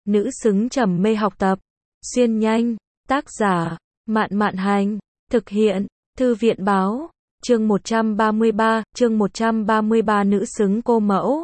nữ xứng trầm mê học tập. Xuyên nhanh, tác giả, Mạn Mạn Hành, thực hiện, Thư viện Báo, chương 133, nữ xứng cô mẫu.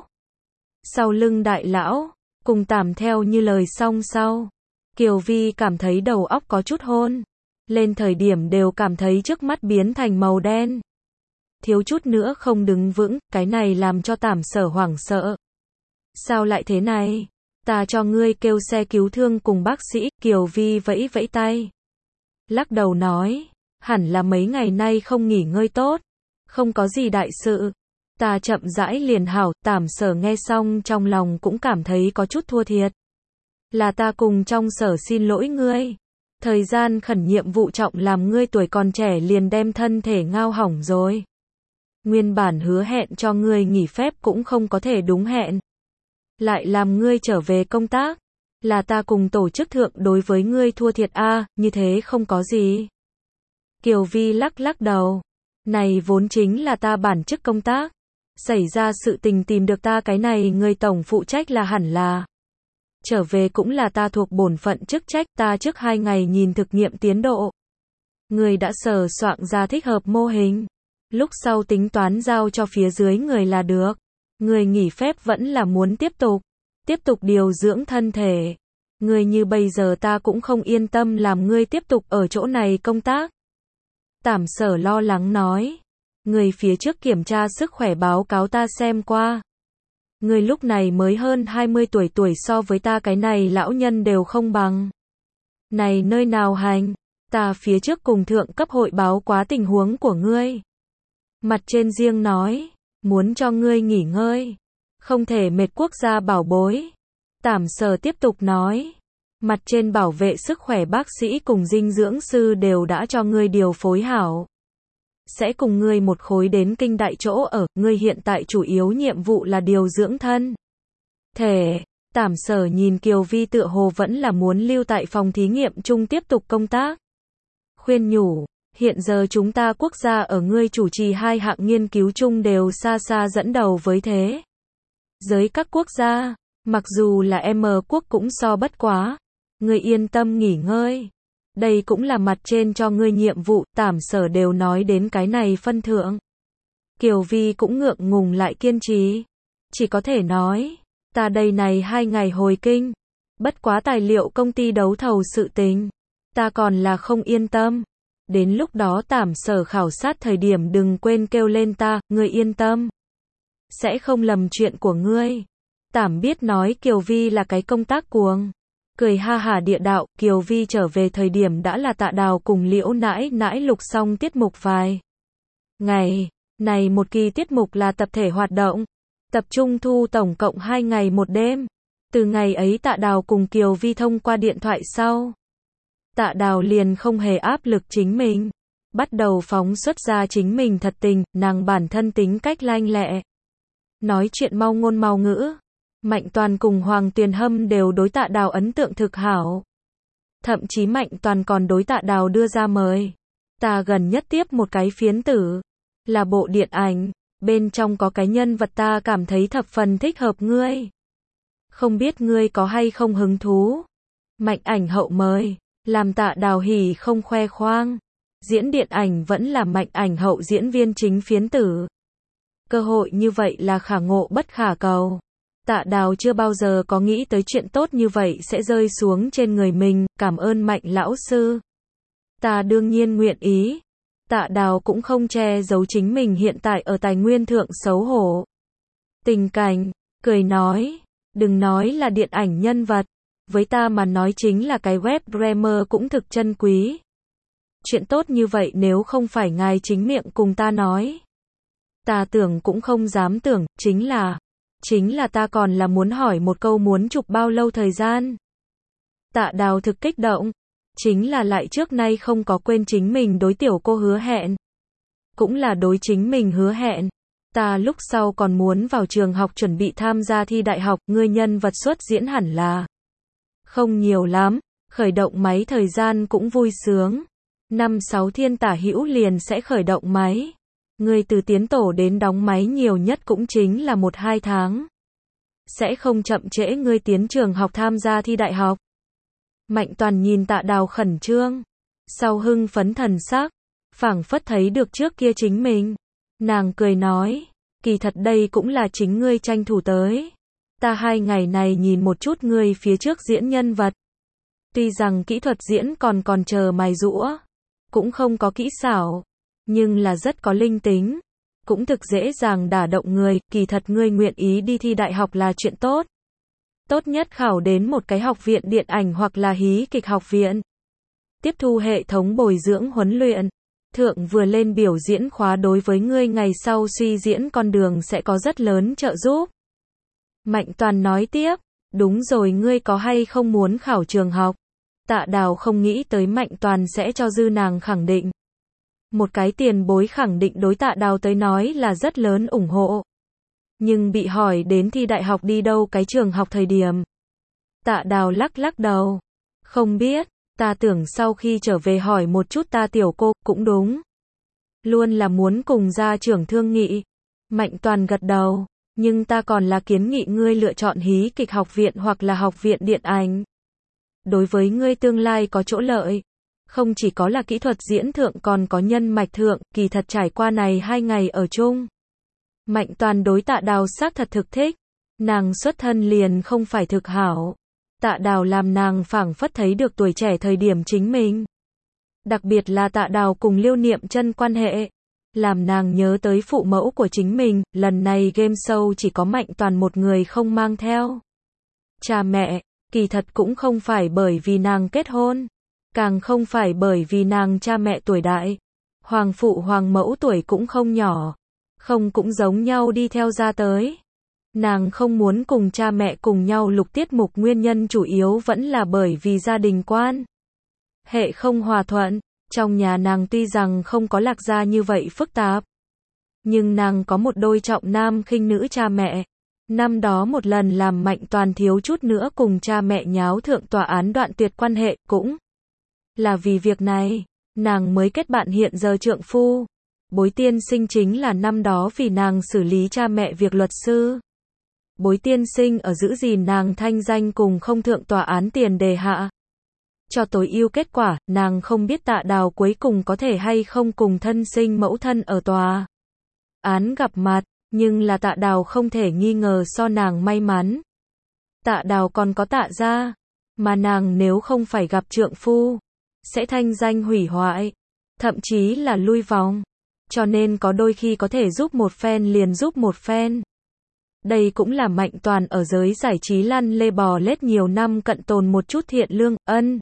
Sau lưng đại lão, cùng tảm theo như lời song sau. Kiều Vi cảm thấy đầu óc có chút hôn. Lên thời điểm đều cảm thấy trước mắt biến thành màu đen. Thiếu chút nữa không đứng vững, cái này làm cho Tảm Sở hoảng sợ. Sao lại thế này? Ta cho ngươi kêu xe cứu thương cùng bác sĩ. Kiều Vi vẫy vẫy tay. Lắc đầu nói, hẳn là mấy ngày nay không nghỉ ngơi tốt. Không có gì đại sự. Ta chậm rãi liền hảo. Tảm Sở nghe xong trong lòng cũng cảm thấy có chút thua thiệt. Là ta cùng trong sở xin lỗi ngươi. Thời gian khẩn nhiệm vụ trọng làm ngươi tuổi còn trẻ liền đem thân thể ngao hỏng rồi. Nguyên bản hứa hẹn cho ngươi nghỉ phép cũng không có thể đúng hẹn. Lại làm ngươi trở về công tác. Là ta cùng tổ chức thượng đối với ngươi thua thiệt như thế không có gì. Kiều Vi lắc lắc đầu. Này vốn chính là ta bản chức công tác. Xảy ra sự tình tìm được ta cái này người tổng phụ trách là hẳn là. Trở về cũng là ta thuộc bổn phận chức trách, ta trước 2 ngày nhìn thực nghiệm tiến độ. Người đã sờ soạn ra thích hợp mô hình. Lúc sau tính toán giao cho phía dưới người là được. Người nghỉ phép vẫn là muốn tiếp tục điều dưỡng thân thể. Người như bây giờ ta cũng không yên tâm làm ngươi tiếp tục ở chỗ này công tác. Tảm Sở lo lắng nói. Người phía trước kiểm tra sức khỏe báo cáo ta xem qua. Người lúc này mới hơn 20 tuổi so với ta cái này lão nhân đều không bằng. Này nơi nào hành, ta phía trước cùng thượng cấp hội báo quá tình huống của ngươi. Mặt trên riêng nói, muốn cho ngươi nghỉ ngơi, không thể mệt quốc gia bảo bối. Tảm Sở tiếp tục nói, mặt trên bảo vệ sức khỏe bác sĩ cùng dinh dưỡng sư đều đã cho ngươi điều phối hảo. Sẽ cùng ngươi một khối đến kinh đại chỗ ở, ngươi hiện tại chủ yếu nhiệm vụ là điều dưỡng thân thể. Tảm Sở nhìn Kiều Vi tựa hồ vẫn là muốn lưu tại phòng thí nghiệm chung tiếp tục công tác. Khuyên nhủ, hiện giờ chúng ta quốc gia ở ngươi chủ trì 2 hạng nghiên cứu chung đều xa xa dẫn đầu với thế giới các quốc gia, mặc dù là M quốc cũng so bất quá. Ngươi yên tâm nghỉ ngơi. Đây cũng là mặt trên cho ngươi nhiệm vụ, Tảm Sở đều nói đến cái này phân thượng. Kiều Vi cũng ngượng ngùng lại kiên trì. Chỉ có thể nói, ta đây này 2 ngày hồi kinh. Bất quá tài liệu công ty đấu thầu sự tình. Ta còn là không yên tâm. Đến lúc đó Tảm Sở khảo sát thời điểm đừng quên kêu lên ta, ngươi yên tâm. Sẽ không lầm chuyện của ngươi. Tảm biết nói Kiều Vi là cái công tác cuồng. Cười ha hả địa đạo, Kiều Vi trở về thời điểm đã là Tạ Đào cùng Liễu Nãi Nãi lục xong tiết mục vài ngày. Này một kỳ tiết mục là tập thể hoạt động, tập trung thu tổng cộng 2 ngày 1 đêm. Từ ngày ấy Tạ Đào cùng Kiều Vi thông qua điện thoại sau. Tạ Đào liền không hề áp lực chính mình. Bắt đầu phóng xuất ra chính mình thật tình, nàng bản thân tính cách lanh lẹ. Nói chuyện mau ngôn mau ngữ. Mạnh Toàn cùng Hoàng Tuyền Hâm đều đối Tạ Đào ấn tượng thực hảo. Thậm chí Mạnh Toàn còn đối Tạ Đào đưa ra mời. Ta gần nhất tiếp một cái phiến tử. Là bộ điện ảnh. Bên trong có cái nhân vật ta cảm thấy thập phần thích hợp ngươi. Không biết ngươi có hay không hứng thú. Mạnh ảnh hậu mời. Làm Tạ Đào hỉ không khoe khoang. Diễn điện ảnh vẫn là Mạnh ảnh hậu diễn viên chính phiến tử. Cơ hội như vậy là khả ngộ bất khả cầu. Tạ Đào chưa bao giờ có nghĩ tới chuyện tốt như vậy sẽ rơi xuống trên người mình, cảm ơn Mạnh lão sư. Ta đương nhiên nguyện ý. Tạ Đào cũng không che giấu chính mình hiện tại ở tài nguyên thượng xấu hổ. Tình cảnh, cười nói, đừng nói là điện ảnh nhân vật, với ta mà nói chính là cái web drama cũng thực chân quý. Chuyện tốt như vậy nếu không phải ngài chính miệng cùng ta nói. Ta tưởng cũng không dám tưởng, chính là ta còn là muốn hỏi một câu muốn chụp bao lâu thời gian. Tạ Đào thực kích động, chính là lại trước nay không có quên chính mình đối tiểu cô hứa hẹn. Cũng là đối chính mình hứa hẹn. Ta lúc sau còn muốn vào trường học chuẩn bị tham gia thi đại học, ngươi nhân vật xuất diễn hẳn là không nhiều lắm, khởi động máy thời gian cũng vui sướng. 5-6 thiên tả hữu liền sẽ khởi động máy. Ngươi từ tiến tổ đến đóng máy nhiều nhất cũng chính là 1-2 tháng. sẽ không chậm trễ ngươi tiến trường học tham gia thi đại học. Mạnh Toàn nhìn Tạ Đào khẩn trương, sau hưng phấn thần sắc, phảng phất thấy được trước kia chính mình. Nàng cười nói, kỳ thật đây cũng là chính ngươi tranh thủ tới. Ta 2 ngày này nhìn một chút ngươi phía trước diễn nhân vật. Tuy rằng kỹ thuật diễn còn chờ mài giũa, cũng không có kỹ xảo, nhưng là rất có linh tính, cũng thực dễ dàng đả động người, kỳ thật ngươi nguyện ý đi thi đại học là chuyện tốt. Tốt nhất khảo đến một cái học viện điện ảnh hoặc là hí kịch học viện. Tiếp thu hệ thống bồi dưỡng huấn luyện. Thượng vừa lên biểu diễn khóa đối với ngươi ngày sau suy diễn con đường sẽ có rất lớn trợ giúp. Mạnh Toàn nói tiếp, đúng rồi ngươi có hay không muốn khảo trường học? Tạ Đào không nghĩ tới Mạnh Toàn sẽ cho dư nàng khẳng định. Một cái tiền bối khẳng định đối Tạ Đào tới nói là rất lớn ủng hộ. Nhưng bị hỏi đến thi đại học đi đâu cái trường học thời điểm. Tạ Đào lắc đầu. Không biết, ta tưởng sau khi trở về hỏi một chút ta tiểu cô, cũng đúng. Luôn là muốn cùng gia trưởng thương nghị. Mạnh Toàn gật đầu, nhưng ta còn là kiến nghị ngươi lựa chọn hí kịch học viện hoặc là học viện điện ảnh. Đối với ngươi tương lai có chỗ lợi. Không chỉ có là kỹ thuật diễn thượng còn có nhân mạch thượng, kỳ thật trải qua này 2 ngày ở chung. Mạnh Toàn đối Tạ Đào xác thật thực thích. Nàng xuất thân liền không phải thực hảo. Tạ Đào làm nàng phảng phất thấy được tuổi trẻ thời điểm chính mình. Đặc biệt là Tạ Đào cùng Liêu Niệm Chân quan hệ. Làm nàng nhớ tới phụ mẫu của chính mình, lần này game show chỉ có Mạnh Toàn một người không mang theo. Cha mẹ, kỳ thật cũng không phải bởi vì nàng kết hôn. Càng không phải bởi vì nàng cha mẹ tuổi đại. Hoàng phụ hoàng mẫu tuổi cũng không nhỏ. Không cũng giống nhau đi theo ra tới. Nàng không muốn cùng cha mẹ cùng nhau lục tiết mục nguyên nhân chủ yếu vẫn là bởi vì gia đình quan hệ không hòa thuận. Trong nhà nàng tuy rằng không có Lạc gia như vậy phức tạp, nhưng nàng có một đôi trọng nam khinh nữ cha mẹ. Năm đó một lần làm Mạnh Toàn thiếu chút nữa cùng cha mẹ nháo thượng tòa án đoạn tuyệt quan hệ, cũng là vì việc này, nàng mới kết bạn hiện giờ trượng phu. Bối tiên sinh chính là năm đó vì nàng xử lý cha mẹ việc luật sư. Bối tiên sinh ở giữ gìn nàng thanh danh cùng không thượng tòa án tiền đề hạ. Cho tối ưu kết quả, nàng không biết Tạ Đào cuối cùng có thể hay không cùng thân sinh mẫu thân ở tòa án gặp mặt, nhưng là Tạ Đào không thể nghi ngờ so nàng may mắn. Tạ Đào còn có Tạ gia, mà nàng nếu không phải gặp trượng phu, sẽ thanh danh hủy hoại, thậm chí là lui vòng. Cho nên có đôi khi có thể giúp một phen liền giúp một phen. Đây cũng là Mạnh Toàn ở giới giải trí lăn lê bò lết nhiều năm cận tồn một chút thiện lương. Ân,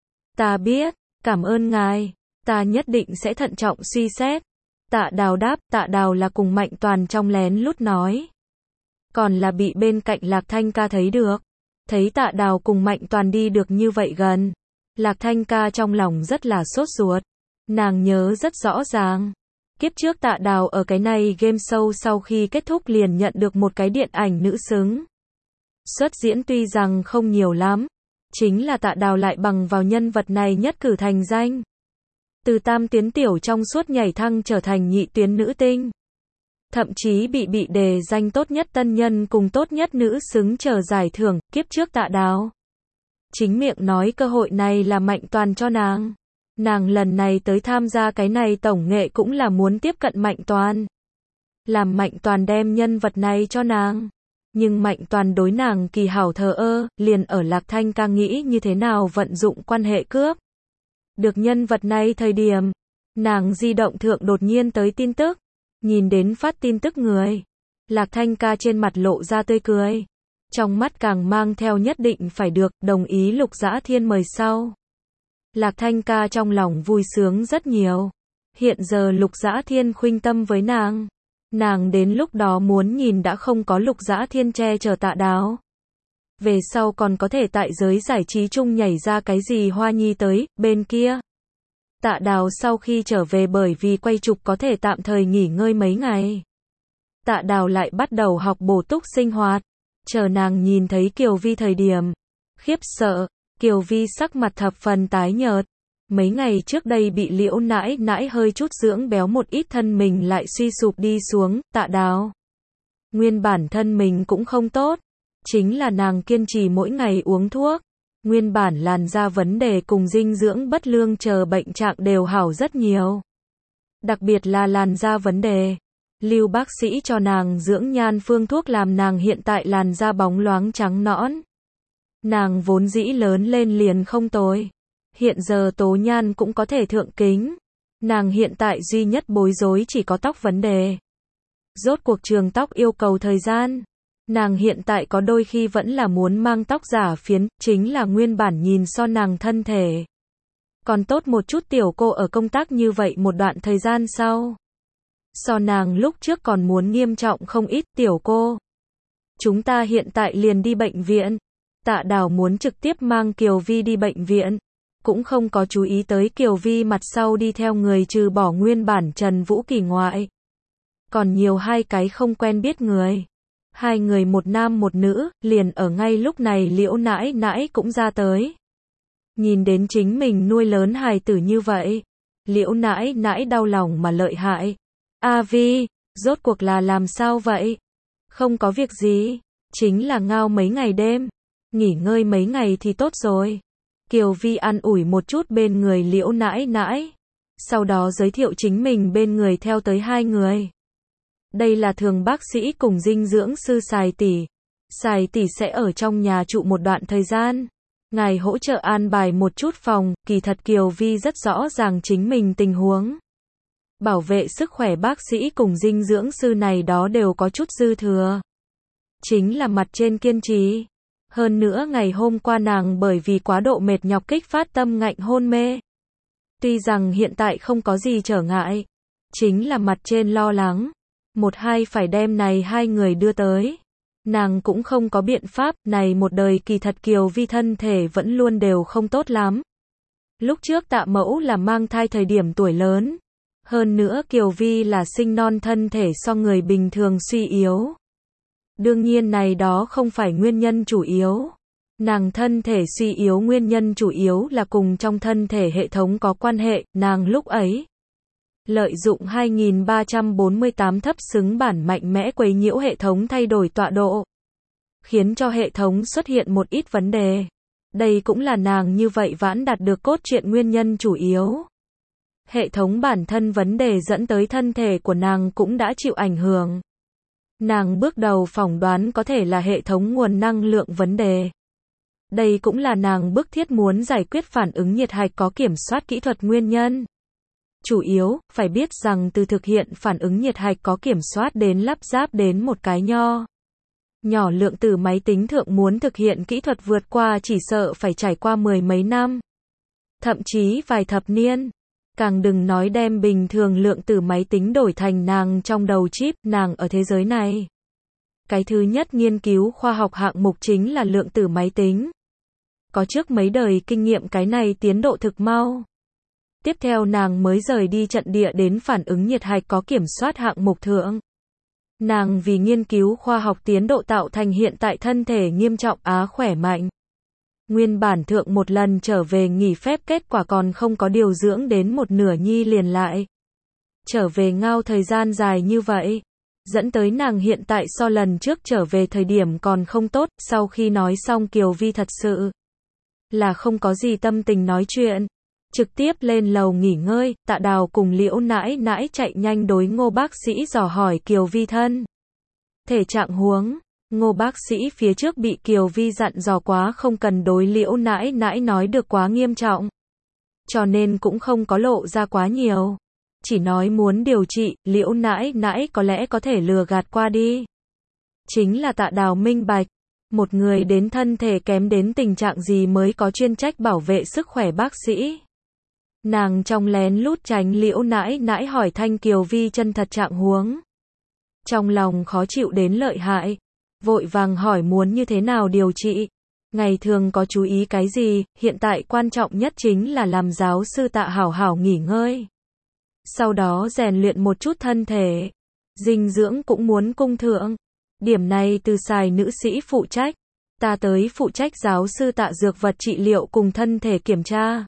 ta biết, cảm ơn ngài, ta nhất định sẽ thận trọng suy xét. Tạ Đào đáp. Tạ Đào là cùng Mạnh Toàn trong lén lút nói, còn là bị bên cạnh Lạc Thanh Ca thấy được. Thấy Tạ Đào cùng Mạnh Toàn đi được như vậy gần, Lạc Thanh Ca trong lòng rất là sốt ruột. Nàng nhớ rất rõ ràng, kiếp trước Tạ Đào ở cái này game show sau khi kết thúc liền nhận được một cái điện ảnh nữ xứng. Xuất diễn tuy rằng không nhiều lắm, chính là Tạ Đào lại bằng vào nhân vật này nhất cử thành danh. Từ tam tuyến tiểu trong suốt nhảy thăng trở thành nhị tuyến nữ tinh. Thậm chí bị đề danh tốt nhất tân nhân cùng tốt nhất nữ xứng chờ giải thưởng. Kiếp trước Tạ Đào chính miệng nói cơ hội này là Mạnh Toàn cho nàng. Nàng lần này tới tham gia cái này tổng nghệ cũng là muốn tiếp cận Mạnh Toàn. Làm Mạnh Toàn đem nhân vật này cho nàng. Nhưng Mạnh Toàn đối nàng kỳ hảo thờ ơ, liền ở Lạc Thanh Ca nghĩ như thế nào vận dụng quan hệ cướp được nhân vật này thời điểm. Nàng di động thượng đột nhiên tới tin tức. Nhìn đến phát tin tức người. Lạc Thanh Ca trên mặt lộ ra tươi cười. Trong mắt càng mang theo nhất định phải được, đồng ý Lục Dã Thiên mời sau. Lạc Thanh Ca trong lòng vui sướng rất nhiều. Hiện giờ Lục Dã Thiên khuynh tâm với nàng. Nàng đến lúc đó muốn nhìn đã không có Lục Dã Thiên che chở Tạ Đào. Về sau còn có thể tại giới giải trí chung nhảy ra cái gì hoa nhi tới, bên kia. Tạ Đào sau khi trở về bởi vì quay chụp có thể tạm thời nghỉ ngơi mấy ngày. Tạ Đào lại bắt đầu học bổ túc sinh hoạt. Chờ nàng nhìn thấy Kiều Vi thời điểm. Khiếp sợ, Kiều Vi sắc mặt thập phần tái nhợt. Mấy ngày trước đây bị Liễu nãi nãi hơi chút dưỡng béo một ít thân mình lại suy sụp đi xuống. Tạ Đào nguyên bản thân mình cũng không tốt. chính là nàng kiên trì mỗi ngày uống thuốc. Nguyên bản làn da vấn đề cùng dinh dưỡng bất lương chờ bệnh trạng đều hảo rất nhiều. Đặc biệt là làn da vấn đề. Lưu bác sĩ cho nàng dưỡng nhan phương thuốc làm nàng hiện tại làn da bóng loáng trắng nõn. Nàng vốn dĩ lớn lên liền không tồi. Hiện giờ tố nhan cũng có thể thượng kính. Nàng hiện tại duy nhất bối rối chỉ có tóc vấn đề. Rốt cuộc trường tóc yêu cầu thời gian. Nàng hiện tại có đôi khi vẫn là muốn mang tóc giả phiến, chính là nguyên bản nhìn so nàng thân thể. Còn tốt một chút tiểu cô ở công tác như vậy một đoạn thời gian sau. So nàng lúc trước còn muốn nghiêm trọng không ít tiểu cô. Chúng ta hiện tại liền đi bệnh viện. Tạ Đào muốn trực tiếp mang Kiều Vi đi bệnh viện. Cũng không có chú ý tới Kiều Vi mặt sau đi theo người trừ bỏ nguyên bản Trần Vũ Kỳ ngoại. Còn nhiều hai cái không quen biết người. Hai người một nam một nữ, liền ở ngay lúc này Liễu nãi nãi cũng ra tới. Nhìn đến chính mình nuôi lớn hài tử như vậy. Liễu nãi nãi đau lòng mà lợi hại. A Vi, rốt cuộc là làm sao vậy? Không có việc gì, chính là ngao mấy ngày đêm. Nghỉ ngơi mấy ngày thì tốt rồi. Kiều Vi an ủi một chút bên người Liễu nãi nãi. Sau đó giới thiệu chính mình bên người theo tới hai người. Đây là Thường bác sĩ cùng dinh dưỡng sư Sài tỷ. Sài tỷ sẽ ở trong nhà trụ một đoạn thời gian. Ngài hỗ trợ an bài một chút phòng, kỳ thật Kiều Vi rất rõ ràng chính mình tình huống. Bảo vệ sức khỏe bác sĩ cùng dinh dưỡng sư này đó đều có chút dư thừa. Chính là mặt trên kiên trì. Hơn nữa ngày hôm qua nàng bởi vì quá độ mệt nhọc kích phát tâm ngạnh hôn mê. Tuy rằng hiện tại không có gì trở ngại. Chính là mặt trên lo lắng. Một hai phải đem này hai người đưa tới. Nàng cũng không có biện pháp, này một đời kỳ thật Kiều Vi thân thể vẫn luôn đều không tốt lắm. Lúc trước Tạ Mẫu là mang thai thời điểm tuổi lớn. Hơn nữa Kiều Vi là sinh non thân thể so người bình thường suy yếu. Đương nhiên này đó không phải nguyên nhân chủ yếu. Nàng thân thể suy yếu nguyên nhân chủ yếu là cùng trong thân thể hệ thống có quan hệ, nàng lúc ấy. Lợi dụng 2348 thấp xứng bản mạnh mẽ quấy nhiễu hệ thống thay đổi tọa độ. Khiến cho hệ thống xuất hiện một ít vấn đề. Đây cũng là nàng như vậy vãn đạt được cốt truyện nguyên nhân chủ yếu. Hệ thống bản thân vấn đề dẫn tới thân thể của nàng cũng đã chịu ảnh hưởng. Nàng bước đầu phỏng đoán có thể là hệ thống nguồn năng lượng vấn đề. Đây cũng là nàng bức thiết muốn giải quyết phản ứng nhiệt hạch có kiểm soát kỹ thuật nguyên nhân. Chủ yếu, phải biết rằng từ thực hiện phản ứng nhiệt hạch có kiểm soát đến lắp ráp đến một cái nhỏ lượng tử máy tính thượng muốn thực hiện kỹ thuật vượt qua chỉ sợ phải trải qua mười mấy năm. Thậm chí vài thập niên. Càng đừng nói đem bình thường lượng tử máy tính đổi thành nàng trong đầu chip, nàng ở thế giới này. Cái thứ nhất nghiên cứu khoa học hạng mục chính là lượng tử máy tính. Có trước mấy đời kinh nghiệm cái này tiến độ thực mau. Tiếp theo nàng mới rời đi trận địa đến phản ứng nhiệt hạch có kiểm soát hạng mục thượng. Nàng vì nghiên cứu khoa học tiến độ tạo thành hiện tại thân thể nghiêm trọng khỏe mạnh. Nguyên bản thượng một lần trở về nghỉ phép kết quả còn không có điều dưỡng đến một nửa nhi liền lại. Trở về ngao thời gian dài như vậy. Dẫn tới nàng hiện tại so lần trước trở về thời điểm còn không tốt. Sau khi nói xong Kiều Vi thật sự là không có gì tâm tình nói chuyện. Trực tiếp lên lầu nghỉ ngơi. Tạ Đào cùng Liễu nãi nãi chạy nhanh đối Ngô bác sĩ dò hỏi Kiều Vi thân thể trạng huống. Ngô bác sĩ phía trước bị Kiều Vi dặn dò quá không cần đối Liễu nãi nãi nói được quá nghiêm trọng. Cho nên cũng không có lộ ra quá nhiều. Chỉ nói muốn điều trị, Liễu nãi nãi có lẽ có thể lừa gạt qua đi. Chính là Tạ Đào minh bạch. Một người đến thân thể kém đến tình trạng gì mới có chuyên trách bảo vệ sức khỏe bác sĩ. Nàng trong lén lút tránh Liễu nãi nãi hỏi thanh Kiều Vi chân thật trạng huống. Trong lòng khó chịu đến lợi hại. Vội vàng hỏi muốn như thế nào điều trị. Ngày thường có chú ý cái gì, hiện tại quan trọng nhất chính là làm giáo sư Tạ hảo hảo nghỉ ngơi. Sau đó rèn luyện một chút thân thể. Dinh dưỡng cũng muốn cung thượng. Điểm này từ Sài nữ sĩ phụ trách. Ta tới phụ trách giáo sư Tạ dược vật trị liệu cùng thân thể kiểm tra.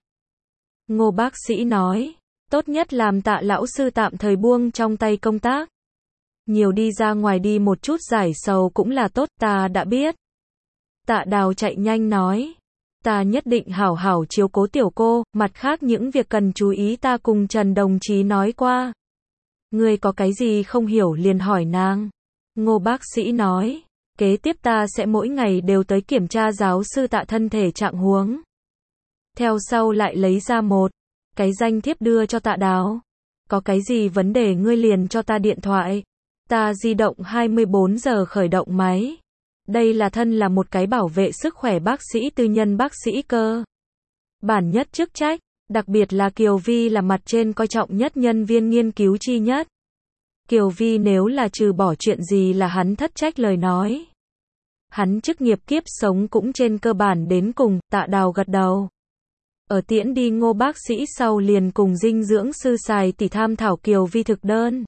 Ngô bác sĩ nói, tốt nhất làm Tạ lão sư tạm thời buông trong tay công tác. Nhiều đi ra ngoài đi một chút giải sầu cũng là tốt, ta đã biết. Tạ Đào chạy nhanh nói. Ta nhất định hảo hảo chiếu cố tiểu cô, mặt khác những việc cần chú ý ta cùng Trần đồng chí nói qua. Ngươi có cái gì không hiểu liền hỏi nàng. Ngô bác sĩ nói. Kế tiếp ta sẽ mỗi ngày đều tới kiểm tra giáo sư Tạ thân thể trạng huống. Theo sau lại lấy ra một cái danh thiếp đưa cho Tạ Đào. Có cái gì vấn đề ngươi liền cho ta điện thoại. Ta di động 24 giờ khởi động máy. Đây là thân là một cái bảo vệ sức khỏe bác sĩ tư nhân bác sĩ cơ bản nhất chức trách, đặc biệt là Kiều Vi là mặt trên coi trọng nhất nhân viên nghiên cứu chi nhất. Kiều Vi nếu là trừ bỏ chuyện gì là hắn thất trách lời nói. Hắn chức nghiệp kiếp sống cũng trên cơ bản đến cùng, Tạ Đào gật đầu. Ở tiễn đi Ngô bác sĩ sau liền cùng dinh dưỡng sư Sài tỷ tham thảo Kiều Vi thực đơn.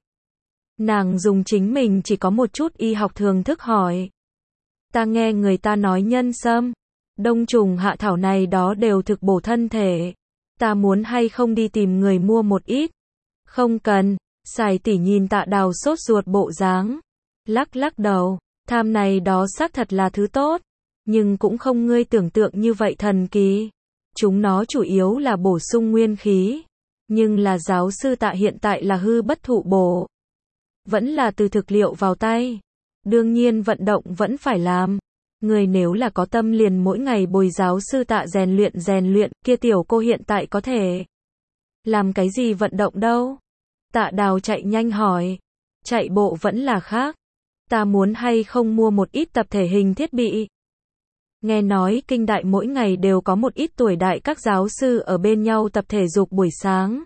Nàng dùng chính mình chỉ có một chút y học thường thức hỏi. Ta nghe người ta nói nhân sâm, đông trùng hạ thảo này đó đều thực bổ thân thể. Ta muốn hay không đi tìm người mua một ít? Không cần, Sài tỷ nhìn Tạ Đào sốt ruột bộ dáng. Lắc lắc đầu, tham này đó xác thật là thứ tốt. Nhưng cũng không ngươi tưởng tượng như vậy thần kỳ. Chúng nó chủ yếu là bổ sung nguyên khí. Nhưng là giáo sư Tạ hiện tại là hư bất thụ bổ. Vẫn là từ thực liệu vào tay. Đương nhiên vận động vẫn phải làm. Người nếu là có tâm liền mỗi ngày bồi giáo sư Tạ rèn luyện, kia tiểu cô hiện tại có thể làm cái gì vận động đâu? Tạ Đào chạy nhanh hỏi. Chạy bộ vẫn là khác. Ta muốn hay không mua một ít tập thể hình thiết bị. Nghe nói kinh đại mỗi ngày đều có một ít tuổi đại các giáo sư ở bên nhau tập thể dục buổi sáng.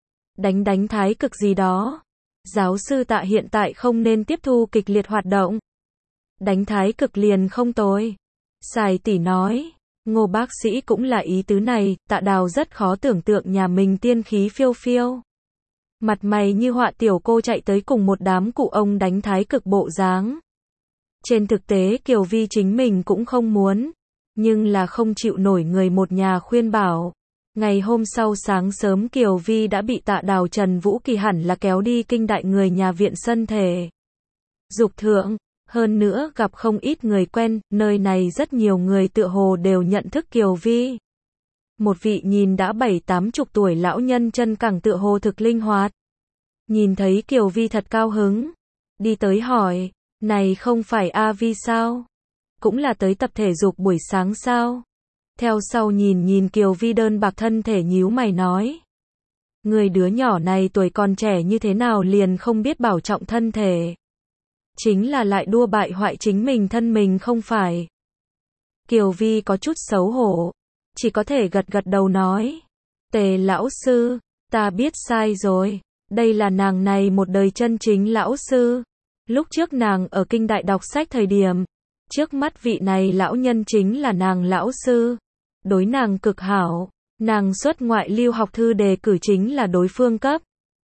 Đánh thái cực gì đó. Giáo sư Tạ hiện tại không nên tiếp thu kịch liệt hoạt động. Đánh thái cực liền không tồi. Sài tỷ nói. Ngô bác sĩ cũng là ý tứ này, Tạ Đào rất khó tưởng tượng nhà mình tiên khí phiêu phiêu. Mặt mày như họa tiểu cô chạy tới cùng một đám cụ ông đánh thái cực bộ dáng. Trên thực tế Kiều Vi chính mình cũng không muốn. Nhưng là không chịu nổi người một nhà khuyên bảo. Ngày hôm sau sáng sớm Kiều Vi đã bị Tạ Đào Trần Vũ Kỳ hẳn là kéo đi kinh đại người nhà viện sân thể dục thượng. Hơn nữa gặp không ít người quen, nơi này rất nhiều người tựa hồ đều nhận thức Kiều Vi. Một vị nhìn đã 70-80 tuổi lão nhân chân cẳng tựa hồ thực linh hoạt. Nhìn thấy Kiều Vi thật cao hứng. Đi tới hỏi, này không phải A Vi sao? Cũng là tới tập thể dục buổi sáng sao? Theo sau nhìn Kiều Vi đơn bạc thân thể nhíu mày nói. Người đứa nhỏ này tuổi còn trẻ như thế nào liền không biết bảo trọng thân thể. Chính là lại đua bại hoại chính mình thân mình không phải. Kiều Vi có chút xấu hổ. Chỉ có thể gật đầu nói. Tề lão sư, ta biết sai rồi. Đây là nàng này một đời chân chính lão sư. Lúc trước nàng ở kinh đại đọc sách thời điểm. Trước mắt vị này lão nhân chính là nàng lão sư. Đối nàng cực hảo. Nàng xuất ngoại lưu học thư đề cử chính là đối phương cấp.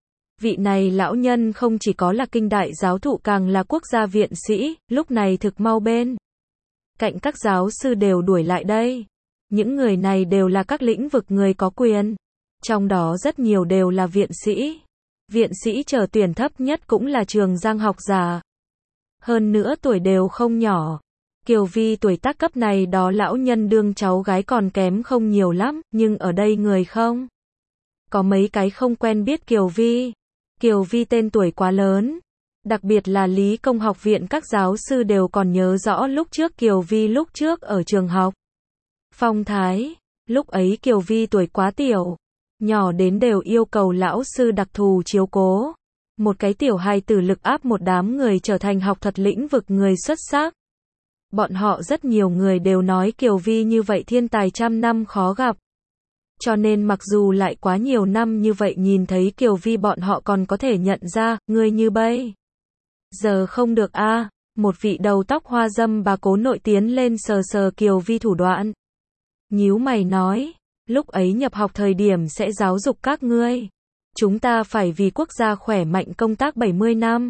Vị này lão nhân không chỉ có là kinh đại giáo thụ càng là quốc gia viện sĩ, lúc này thực mau bên cạnh các giáo sư đều đuổi lại đây. Những người này đều là các lĩnh vực người có quyền. Trong đó rất nhiều đều là viện sĩ. Viện sĩ trở tuyển thấp nhất cũng là trường giang học giả. Hơn nữa tuổi đều không nhỏ. Kiều Vi tuổi tác cấp này đó lão nhân đương cháu gái còn kém không nhiều lắm, nhưng ở đây người không có mấy cái không quen biết Kiều Vi. Kiều Vi tên tuổi quá lớn. Đặc biệt là Lý Công học viện các giáo sư đều còn nhớ rõ lúc trước Kiều Vi lúc trước ở trường học. Phong thái, lúc ấy Kiều Vi tuổi quá tiểu. Nhỏ đến đều yêu cầu lão sư đặc thù chiếu cố. Một cái tiểu hài tử lực áp một đám người trở thành học thuật lĩnh vực người xuất sắc. Bọn họ rất nhiều người đều nói Kiều Vi như vậy thiên tài trăm năm khó gặp. Cho nên mặc dù lại quá nhiều năm như vậy nhìn thấy Kiều Vi bọn họ còn có thể nhận ra, người như bây giờ không được a. Một vị đầu tóc hoa dâm bà cố nội tiến lên sờ Kiều Vi thủ đoạn. Nhíu mày nói, lúc ấy nhập học thời điểm sẽ giáo dục các ngươi. Chúng ta phải vì quốc gia khỏe mạnh công tác 70 năm.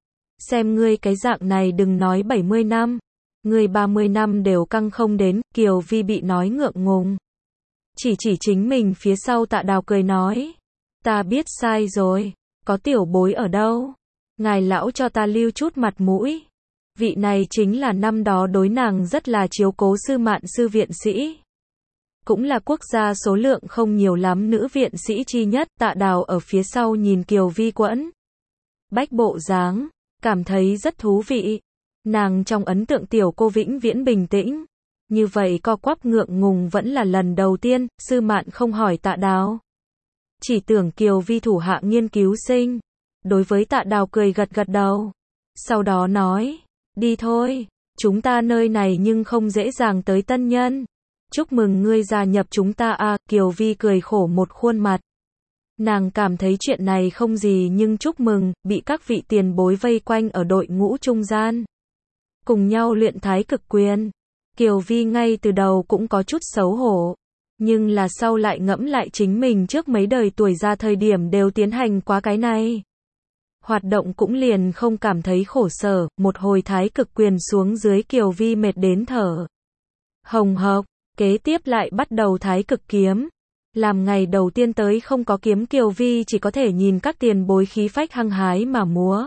Xem ngươi cái dạng này đừng nói 70 năm. Ngươi 30 năm đều căng không đến, Kiều Vi bị nói ngượng ngùng. Chỉ chính mình phía sau Tạ Đào cười nói. Ta biết sai rồi, có tiểu bối ở đâu. Ngài lão cho ta lưu chút mặt mũi. Vị này chính là năm đó đối nàng rất là chiếu cố Sư Mạn Sư viện sĩ. Cũng là quốc gia số lượng không nhiều lắm nữ viện sĩ chi nhất. Tạ Đào ở phía sau nhìn Kiều Vi quẫn bách bộ dáng, cảm thấy rất thú vị. Nàng trong ấn tượng tiểu cô vĩnh viễn bình tĩnh, như vậy co quắp ngượng ngùng vẫn là lần đầu tiên. Sư Mạn không hỏi Tạ Đào, chỉ tưởng Kiều Vi thủ hạ nghiên cứu sinh. Đối với Tạ Đào cười gật gật đầu, sau đó nói, đi thôi, chúng ta nơi này nhưng không dễ dàng tới tân nhân. Chúc mừng ngươi gia nhập chúng ta a. Kiều Vi cười khổ một khuôn mặt. Nàng cảm thấy chuyện này không gì nhưng chúc mừng, bị các vị tiền bối vây quanh ở đội ngũ trung gian, cùng nhau luyện thái cực quyền. Kiều Vi ngay từ đầu cũng có chút xấu hổ, nhưng là sau lại ngẫm lại chính mình trước mấy đời tuổi ra thời điểm đều tiến hành quá cái này. Hoạt động cũng liền không cảm thấy khổ sở, một hồi thái cực quyền xuống dưới Kiều Vi mệt đến thở hồng hộc, kế tiếp lại bắt đầu thái cực kiếm. Làm ngày đầu tiên tới không có kiếm Kiều Vi chỉ có thể nhìn các tiền bối khí phách hăng hái mà múa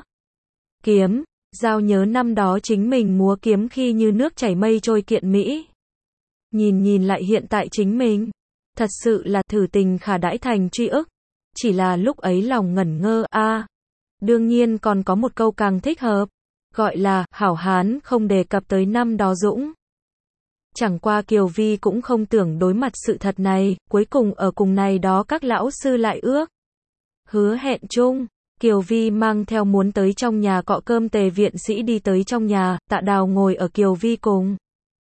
kiếm, giao nhớ năm đó chính mình múa kiếm khi như nước chảy mây trôi kiện mỹ. Nhìn lại hiện tại chính mình, thật sự là thử tình khả đãi thành tri ức, chỉ là lúc ấy lòng ngẩn ngơ a. Đương nhiên còn có một câu càng thích hợp, gọi là hảo hán không đề cập tới năm đó dũng. Chẳng qua Kiều Vi cũng không tưởng đối mặt sự thật này, cuối cùng ở cùng này đó các lão sư lại ước hứa hẹn chung. Kiều Vi mang theo muốn tới trong nhà cọ cơm Tề viện sĩ đi tới trong nhà. Tạ Đào ngồi ở Kiều Vi cùng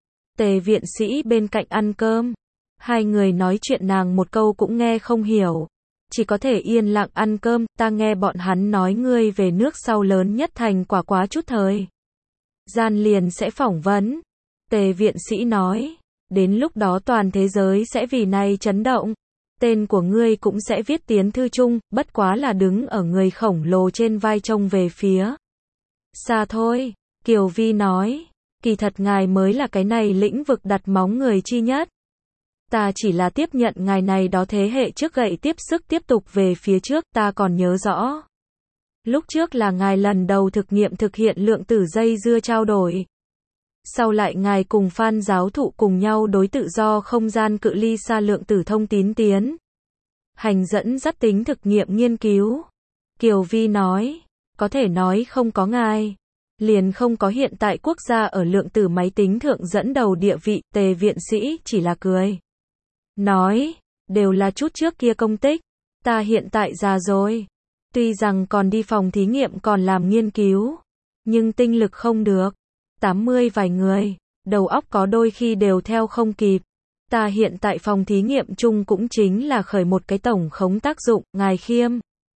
Tề viện sĩ bên cạnh ăn cơm. Hai người nói chuyện nàng một câu cũng nghe không hiểu, chỉ có thể yên lặng ăn cơm. Ta nghe bọn hắn nói ngươi về nước sau lớn nhất thành quả quá chút thời gian liền sẽ phỏng vấn. Tề viện sĩ nói, đến lúc đó toàn thế giới sẽ vì này chấn động. Tên của ngươi cũng sẽ viết tiến thư chung, bất quá là đứng ở người khổng lồ trên vai trông về phía xa thôi. Kiều Vi nói, kỳ thật ngài mới là cái này lĩnh vực đặt móng người chi nhất. Ta chỉ là tiếp nhận ngài này đó thế hệ trước gậy tiếp sức tiếp tục về phía trước. Ta còn nhớ rõ, lúc trước là ngài lần đầu thực nghiệm thực hiện lượng tử dây dưa trao đổi. Sau lại ngài cùng Phan giáo thụ cùng nhau đối tự do không gian cự ly xa lượng tử thông tín tiến hành dẫn dắt tính thực nghiệm nghiên cứu. Kiều Vi nói, có thể nói không có ngài, liền không có hiện tại quốc gia ở lượng tử máy tính thượng dẫn đầu địa vị. Tề viện sĩ chỉ là cười, nói, đều là chút trước kia công tích, ta hiện tại già rồi. Tuy rằng còn đi phòng thí nghiệm còn làm nghiên cứu, nhưng tinh lực không được. 80 vài người, đầu óc có đôi khi đều theo không kịp. Ta hiện tại phòng thí nghiệm chung cũng chính là khởi một cái tổng khống tác dụng, ngài khiêm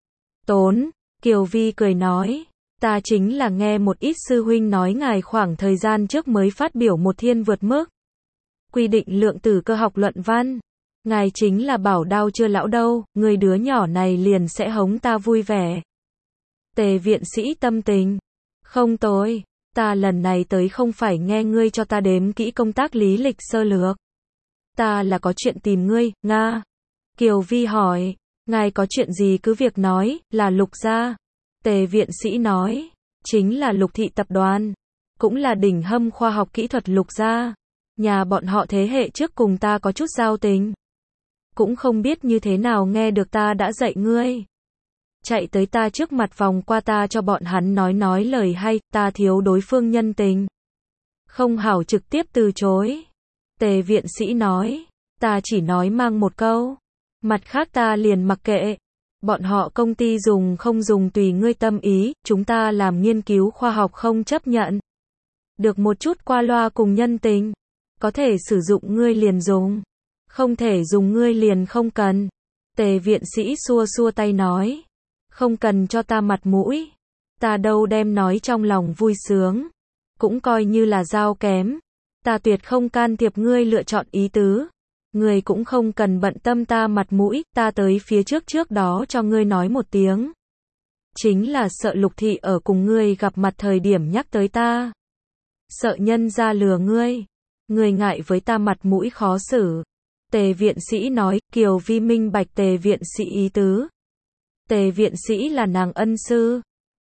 tốn. Kiều Vi cười nói, ta chính là nghe một ít sư huynh nói ngài khoảng thời gian trước mới phát biểu một thiên vượt mức quy định lượng tử cơ học luận văn. Ngài chính là bảo đao chưa lão đâu, người đứa nhỏ này liền sẽ hống ta vui vẻ. Tề viện sĩ tâm tình không tồi. Ta lần này tới không phải nghe ngươi cho ta đếm kỹ công tác lý lịch sơ lược. Ta là có chuyện tìm ngươi, Nga. Kiều Vi hỏi, ngài có chuyện gì cứ việc nói, là Lục gia. Tề viện sĩ nói, chính là Lục thị tập đoàn, cũng là đỉnh hâm khoa học kỹ thuật Lục gia. Nhà bọn họ thế hệ trước cùng ta có chút giao tình. Cũng không biết như thế nào nghe được ta đã dạy ngươi. Chạy tới ta trước mặt vòng qua ta cho bọn hắn nói lời hay, ta thiếu đối phương nhân tình, không hảo trực tiếp từ chối. Tề viện sĩ nói, ta chỉ nói mang một câu, mặt khác ta liền mặc kệ. Bọn họ công ty dùng không dùng tùy ngươi tâm ý, chúng ta làm nghiên cứu khoa học không chấp nhận được một chút qua loa cùng nhân tình. Có thể sử dụng ngươi liền dùng, không thể dùng ngươi liền không cần. Tề viện sĩ xua xua tay nói, không cần cho ta mặt mũi, ta đâu đem nói trong lòng vui sướng, cũng coi như là giao kém. Ta tuyệt không can thiệp ngươi lựa chọn ý tứ, ngươi cũng không cần bận tâm ta mặt mũi. Ta tới phía trước đó cho ngươi nói một tiếng, chính là sợ Lục thị ở cùng ngươi gặp mặt thời điểm nhắc tới ta, sợ nhân ra lừa ngươi, ngươi ngại với ta mặt mũi khó xử. Tề viện sĩ nói. Kiều Vi minh bạch Tề viện sĩ ý tứ. Tề viện sĩ là nàng ân sư,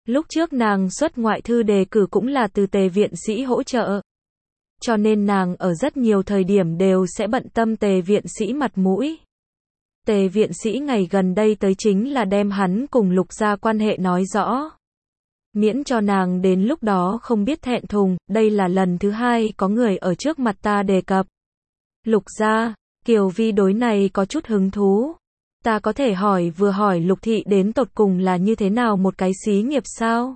Lúc trước nàng xuất ngoại thư đề cử cũng là từ Tề viện sĩ hỗ trợ. Cho nên nàng ở rất nhiều thời điểm đều sẽ bận tâm Tề viện sĩ mặt mũi. Tề viện sĩ ngày gần đây tới chính là đem hắn cùng Lục gia quan hệ nói rõ. Miễn cho nàng đến lúc đó không biết thẹn thùng, đây là lần thứ hai có người ở trước mặt ta đề cập. Lục gia, Kiều Vi đối này có chút hứng thú. Ta có thể vừa hỏi Lục thị đến tột cùng là như thế nào một cái xí nghiệp sao?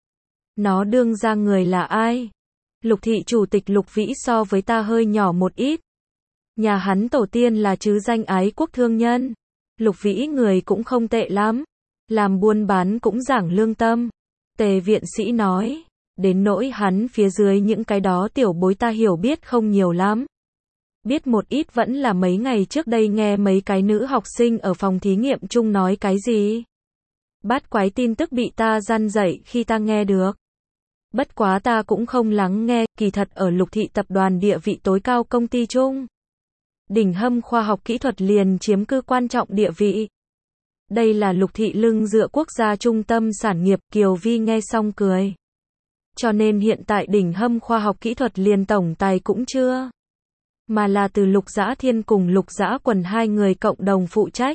Nó đương ra người là ai? Lục thị chủ tịch Lục Vĩ so với ta hơi nhỏ một ít. Nhà hắn tổ tiên là chứ danh ái quốc thương nhân. Lục Vĩ người cũng không tệ lắm. Làm buôn bán cũng giảng lương tâm. Tề viện sĩ nói. Đến nỗi hắn phía dưới những cái đó tiểu bối ta hiểu biết không nhiều lắm. Biết một ít vẫn là mấy ngày trước đây nghe mấy cái nữ học sinh ở phòng thí nghiệm chung nói cái gì. Bát quái tin tức bị ta răn dậy khi ta nghe được. Bất quá ta cũng không lắng nghe, kỳ thật ở Lục thị tập đoàn địa vị tối cao công ty chung. Đỉnh Hâm khoa học kỹ thuật liền chiếm cư quan trọng địa vị. Đây là Lục thị lưng dựa quốc gia trung tâm sản nghiệp, Kiều Vi nghe xong cười. Cho nên hiện tại Đỉnh Hâm khoa học kỹ thuật liền tổng tài cũng chưa. Mà là từ Lục Dã Thiên cùng Lục Dã Quần hai người cộng đồng phụ trách.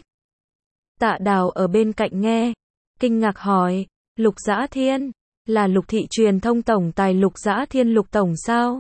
Tạ Đào ở bên cạnh nghe. Kinh ngạc hỏi, Lục Dã Thiên, là Lục thị truyền thông tổng tài Lục Dã Thiên Lục tổng sao?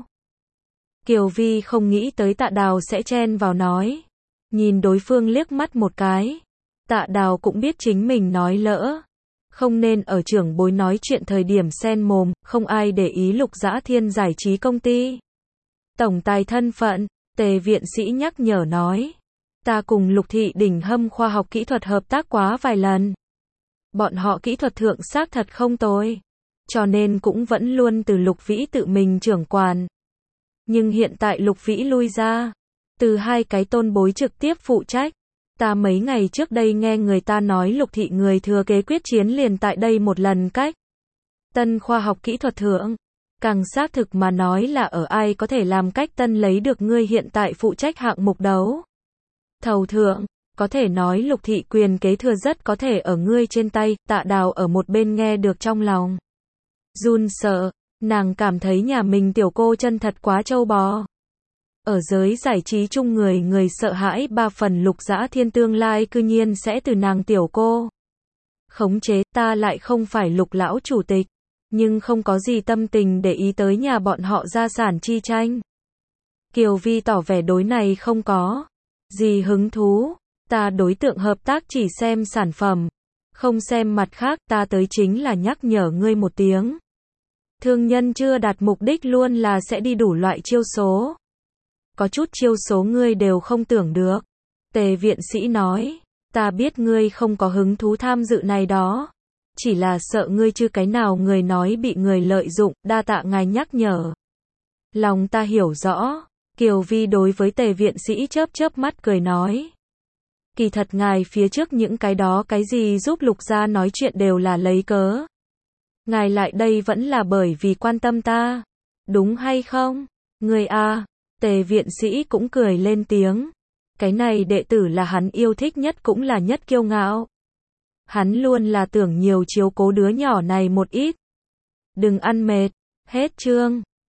Kiều Vi không nghĩ tới Tạ Đào sẽ chen vào nói. Nhìn đối phương liếc mắt một cái. Tạ Đào cũng biết chính mình nói lỡ. Không nên ở trưởng bối nói chuyện thời điểm xen mồm, không ai để ý Lục Dã Thiên giải trí công ty. Tổng tài thân phận, Tề viện sĩ nhắc nhở nói. Ta cùng Lục thị Đỉnh Hâm khoa học kỹ thuật hợp tác quá vài lần. Bọn họ kỹ thuật thượng xác thật không tồi. Cho nên cũng vẫn luôn từ Lục Vĩ tự mình trưởng quản. Nhưng hiện tại Lục Vĩ lui ra. Từ hai cái tôn bối trực tiếp phụ trách. Ta mấy ngày trước đây nghe người ta nói Lục thị người thừa kế quyết chiến liền tại đây một lần cách. Tân khoa học kỹ thuật thượng. Càng xác thực mà nói là ở ai có thể làm cách tân lấy được ngươi hiện tại phụ trách hạng mục đấu. Thầu thượng, có thể nói Lục thị quyền kế thừa rất có thể ở ngươi trên tay. Tạ Đào ở một bên nghe được trong lòng. Run sợ, nàng cảm thấy nhà mình tiểu cô chân thật quá trâu bò. Ở giới giải trí chung người sợ hãi ba phần Lục Dã Thiên tương lai cư nhiên sẽ từ nàng tiểu cô khống chế. Ta lại không phải Lục lão chủ tịch, nhưng không có gì tâm tình để ý tới nhà bọn họ gia sản chi tranh. Kiều Vi tỏ vẻ đối này không có gì hứng thú. Ta đối tượng hợp tác chỉ xem sản phẩm, không xem mặt khác. Ta tới chính là nhắc nhở ngươi một tiếng. Thương nhân chưa đạt mục đích luôn là sẽ đi đủ loại chiêu số. Có chút chiêu số ngươi đều không tưởng được. Tề viện sĩ nói. Ta biết ngươi không có hứng thú tham dự này đó. Chỉ là sợ ngươi chứ cái nào người nói bị người lợi dụng, đa tạ ngài nhắc nhở. Lòng ta hiểu rõ. Kiều Vi đối với Tề viện sĩ chớp mắt cười nói. Kỳ thật ngài phía trước những cái đó cái gì giúp Lục gia nói chuyện đều là lấy cớ. Ngài lại đây vẫn là bởi vì quan tâm ta. Đúng hay không? Người a. Tề viện sĩ cũng cười lên tiếng. Cái này đệ tử là hắn yêu thích nhất cũng là nhất kiêu ngạo. Hắn luôn là tưởng nhiều chiếu cố đứa nhỏ này một ít. Đừng ăn mệt. Hết chương.